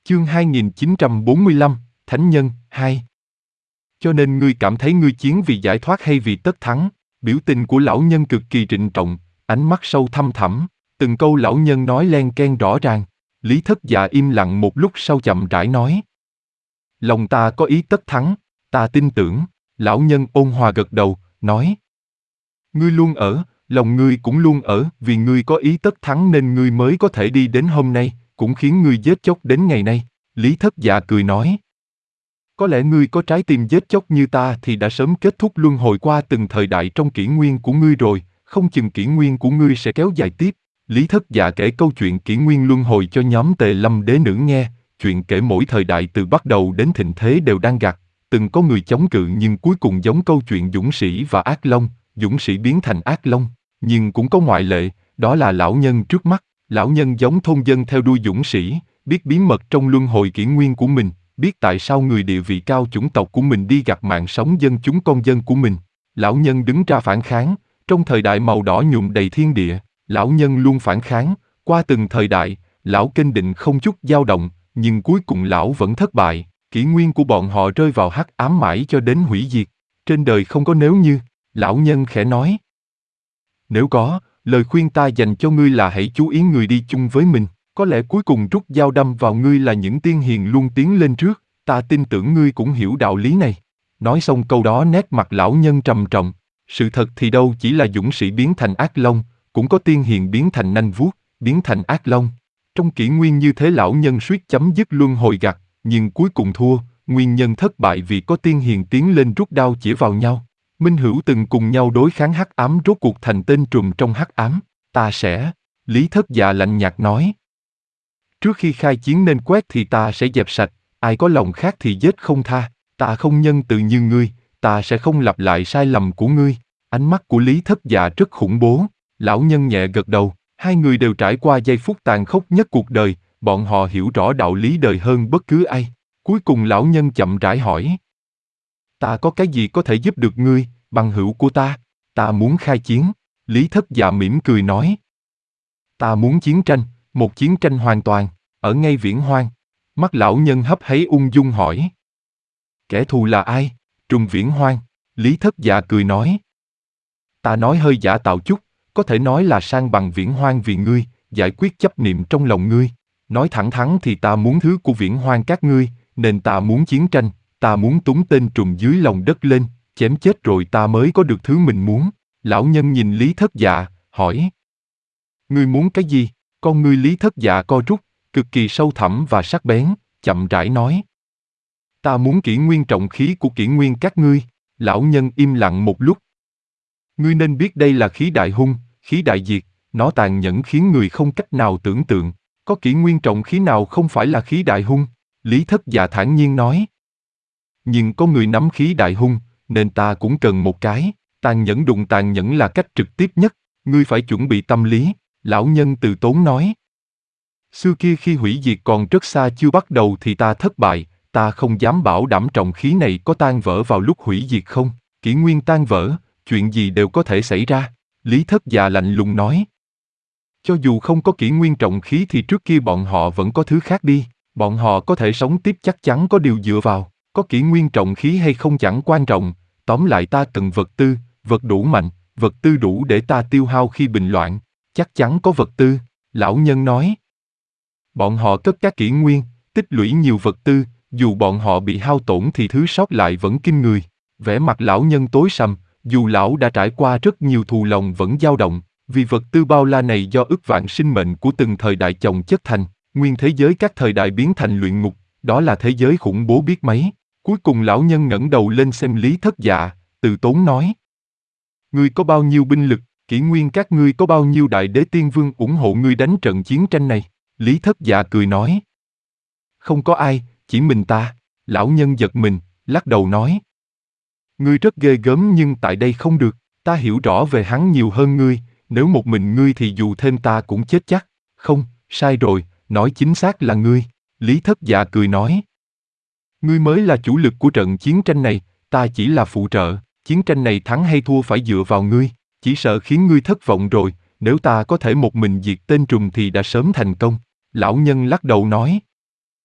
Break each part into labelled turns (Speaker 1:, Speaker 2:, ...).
Speaker 1: Chương 2945, Thánh Nhân, 2. Cho nên ngươi cảm thấy ngươi chiến vì giải thoát hay vì tất thắng? Biểu tình của lão nhân cực kỳ trịnh trọng, ánh mắt sâu thăm thẳm, từng câu lão nhân nói len ken rõ ràng. Lý Thất Dạ im lặng một lúc sau chậm rãi nói. Lòng ta có ý tất thắng, ta tin tưởng. Lão nhân ôn hòa gật đầu, nói. Ngươi luôn ở, lòng ngươi cũng luôn ở, vì ngươi có ý tất thắng nên ngươi mới có thể đi đến hôm nay, cũng khiến ngươi giết chóc đến ngày nay. Lý Thất Dạ cười nói. Có lẽ ngươi có trái tim giết chóc như ta thì đã sớm kết thúc luân hồi qua từng thời đại trong kỷ nguyên của ngươi rồi, không chừng kỷ nguyên của ngươi sẽ kéo dài tiếp. Lý Thất Dạ kể câu chuyện kỷ nguyên luân hồi cho nhóm Tề Lâm đế nữ nghe, chuyện kể mỗi thời đại từ bắt đầu đến thịnh thế đều đang gặt, từng có người chống cự nhưng cuối cùng giống câu chuyện dũng sĩ và ác long, dũng sĩ biến thành ác long, nhưng cũng có ngoại lệ, đó là lão nhân trước mắt. Lão nhân giống thôn dân theo đuôi dũng sĩ, biết bí mật trong luân hồi kỷ nguyên của mình, biết tại sao người địa vị cao chủng tộc của mình đi gặt mạng sống dân chúng con dân của mình. Lão nhân đứng ra phản kháng, trong thời đại màu đỏ nhuộm đầy thiên địa, lão nhân luôn phản kháng, qua từng thời đại, lão kiên định không chút dao động, nhưng cuối cùng lão vẫn thất bại, kỷ nguyên của bọn họ rơi vào hắc ám mãi cho đến hủy diệt. Trên đời không có nếu như, lão nhân khẽ nói. Nếu có, lời khuyên ta dành cho ngươi là hãy chú ý người đi chung với mình, có lẽ cuối cùng rút dao đâm vào ngươi là những tiên hiền luôn tiến lên trước, ta tin tưởng ngươi cũng hiểu đạo lý này. Nói xong câu đó nét mặt lão nhân trầm trọng, sự thật thì đâu chỉ là dũng sĩ biến thành ác long, cũng có tiên hiền biến thành nanh vuốt, biến thành ác long. Trong kỷ nguyên như thế lão nhân suýt chấm dứt luân hồi gặt, nhưng cuối cùng thua, nguyên nhân thất bại vì có tiên hiền tiến lên rút đao chĩa vào nhau. Minh hữu từng cùng nhau đối kháng hắc ám rốt cuộc thành tên trùm trong hắc ám. Ta sẽ, Lý Thất Dạ lạnh nhạt nói. Trước khi khai chiến nên quét thì ta sẽ dẹp sạch, ai có lòng khác thì giết không tha, ta không nhân từ như ngươi, ta sẽ không lặp lại sai lầm của ngươi. Ánh mắt của Lý Thất Dạ rất khủng bố, lão nhân nhẹ gật đầu, hai người đều trải qua giây phút tàn khốc nhất cuộc đời, bọn họ hiểu rõ đạo lý đời hơn bất cứ ai. Cuối cùng lão nhân chậm rãi hỏi. Ta có cái gì có thể giúp được ngươi, bằng hữu của ta? Ta muốn khai chiến. Lý Thất Dạ mỉm cười nói. Ta muốn chiến tranh, một chiến tranh hoàn toàn, ở ngay Viễn Hoang. Mắt lão nhân hấp háy ung dung hỏi. Kẻ thù là ai? Trùng Viễn Hoang. Lý Thất Dạ cười nói. Ta nói hơi giả tạo chút, có thể nói là sang bằng Viễn Hoang vì ngươi, giải quyết chấp niệm trong lòng ngươi. Nói thẳng thắn thì ta muốn thứ của Viễn Hoang các ngươi, nên ta muốn chiến tranh, ta muốn túng tên trùng dưới lòng đất lên, chém chết rồi ta mới có được thứ mình muốn. Lão nhân nhìn Lý Thất Dạ, hỏi. Ngươi muốn cái gì? Con ngươi Lý Thất Dạ co rút, cực kỳ sâu thẳm và sắc bén, chậm rãi nói. Ta muốn kỷ nguyên trọng khí của kỷ nguyên các ngươi. Lão nhân im lặng một lúc. Ngươi nên biết đây là khí đại hung, khí đại diệt, nó tàn nhẫn khiến người không cách nào tưởng tượng. Có kỷ nguyên trọng khí nào không phải là khí đại hung? Lý Thất Dạ thản nhiên nói. Nhưng có người nắm khí đại hung, nên ta cũng cần một cái. Tàn nhẫn đụng tàn nhẫn là cách trực tiếp nhất, ngươi phải chuẩn bị tâm lý. Lão nhân từ tốn nói. Xưa kia khi hủy diệt còn rất xa chưa bắt đầu thì ta thất bại, ta không dám bảo đảm trọng khí này có tan vỡ vào lúc hủy diệt không. Kỷ nguyên tan vỡ, chuyện gì đều có thể xảy ra. Lý Thất Dạ lạnh lùng nói. Cho dù không có kỷ nguyên trọng khí thì trước kia bọn họ vẫn có thứ khác đi, bọn họ có thể sống tiếp chắc chắn có điều dựa vào, có kỷ nguyên trọng khí hay không chẳng quan trọng, tóm lại ta cần vật tư, vật đủ mạnh, vật tư đủ để ta tiêu hao khi bình loạn, chắc chắn có vật tư, lão nhân nói. Bọn họ cất các kỷ nguyên, tích lũy nhiều vật tư, dù bọn họ bị hao tổn thì thứ sót lại vẫn kinh người. Vẻ mặt lão nhân tối sầm, dù lão đã trải qua rất nhiều thù lòng vẫn dao động, vì vật tư bao la này do ức vạn sinh mệnh của từng thời đại chồng chất thành, nguyên thế giới các thời đại biến thành luyện ngục, đó là thế giới khủng bố biết mấy. Cuối cùng lão nhân ngẩng đầu lên xem Lý Thất Dạ, từ tốn nói. Ngươi có bao nhiêu binh lực, kỷ nguyên các ngươi có bao nhiêu đại đế tiên vương ủng hộ ngươi đánh trận chiến tranh này? Lý Thất Dạ cười nói. Không có ai, chỉ mình ta. Lão nhân giật mình, lắc đầu nói. Ngươi rất ghê gớm nhưng tại đây không được, ta hiểu rõ về hắn nhiều hơn ngươi, nếu một mình ngươi thì dù thêm ta cũng chết chắc. Không, sai rồi, nói chính xác là ngươi. Lý Thất Dạ cười nói. Ngươi mới là chủ lực của trận chiến tranh này, ta chỉ là phụ trợ, chiến tranh này thắng hay thua phải dựa vào ngươi, chỉ sợ khiến ngươi thất vọng rồi, nếu ta có thể một mình diệt tên trùng thì đã sớm thành công. Lão nhân lắc đầu nói.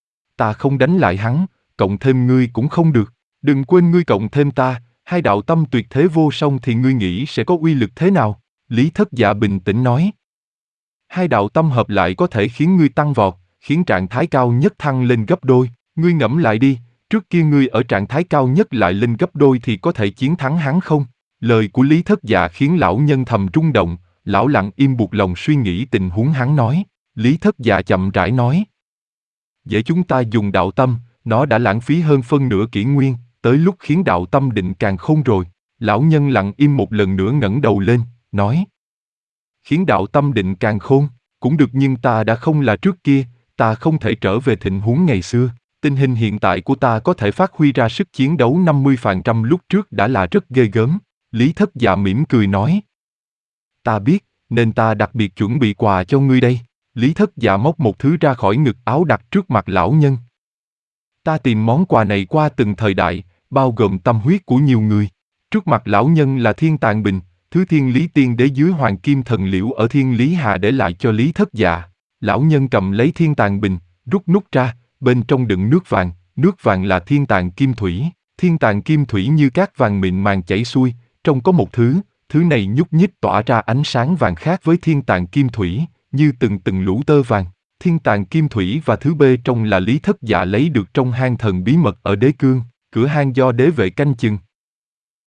Speaker 1: ta không đánh lại hắn, cộng thêm ngươi cũng không được. Đừng quên ngươi cộng thêm ta, hai đạo tâm tuyệt thế vô song thì ngươi nghĩ sẽ có uy lực thế nào? Lý Thất Dạ bình tĩnh nói. Hai đạo tâm hợp lại có thể khiến ngươi tăng vọt, khiến trạng thái cao nhất thăng lên gấp đôi. Ngươi ngẫm lại đi, trước kia ngươi ở trạng thái cao nhất lại lên gấp đôi thì có thể chiến thắng hắn không? Lời của Lý Thất Dạ khiến lão nhân thầm rung động, lão lặng im buộc lòng suy nghĩ tình huống hắn nói. Lý Thất Dạ chậm rãi nói. Dễ chúng ta dùng đạo tâm, nó đã lãng phí hơn phân nửa kỷ nguyên, tới lúc khiến đạo tâm định càng khôn rồi. Lão nhân lặng im một lần nữa ngẩng đầu lên, nói. Khiến đạo tâm định càng khôn, cũng được nhưng ta đã không là trước kia, ta không thể trở về tình huống ngày xưa. Tình hình hiện tại của ta có thể phát huy ra sức chiến đấu 50% lúc trước đã là rất ghê gớm. Lý Thất Dạ mỉm cười nói. Ta biết, nên ta đặc biệt chuẩn bị quà cho ngươi đây. Lý Thất Dạ móc một thứ ra khỏi ngực áo đặt trước mặt lão nhân. Ta tìm món quà này qua từng thời đại, bao gồm tâm huyết của nhiều người. Trước mặt lão nhân là Thiên Tàng Bình, thứ Thiên Lý Tiên Đế dưới Hoàng Kim Thần Liễu ở Thiên Lý Hà để lại cho Lý Thất Dạ. Lão nhân cầm lấy Thiên Tàng Bình, rút nút ra, bên trong đựng nước vàng là Thiên Tàng Kim Thủy. Thiên Tàng Kim Thủy như cát vàng mịn màng chảy xuôi, trong có một thứ này nhúc nhích tỏa ra ánh sáng vàng khác với Thiên Tàng Kim Thủy, như từng lũ tơ vàng. Thiên Tàng Kim Thủy và thứ bên trong là Lý Thất Dạ lấy được trong hang thần bí mật ở Đế Cương, cửa hang do đế vệ canh chừng.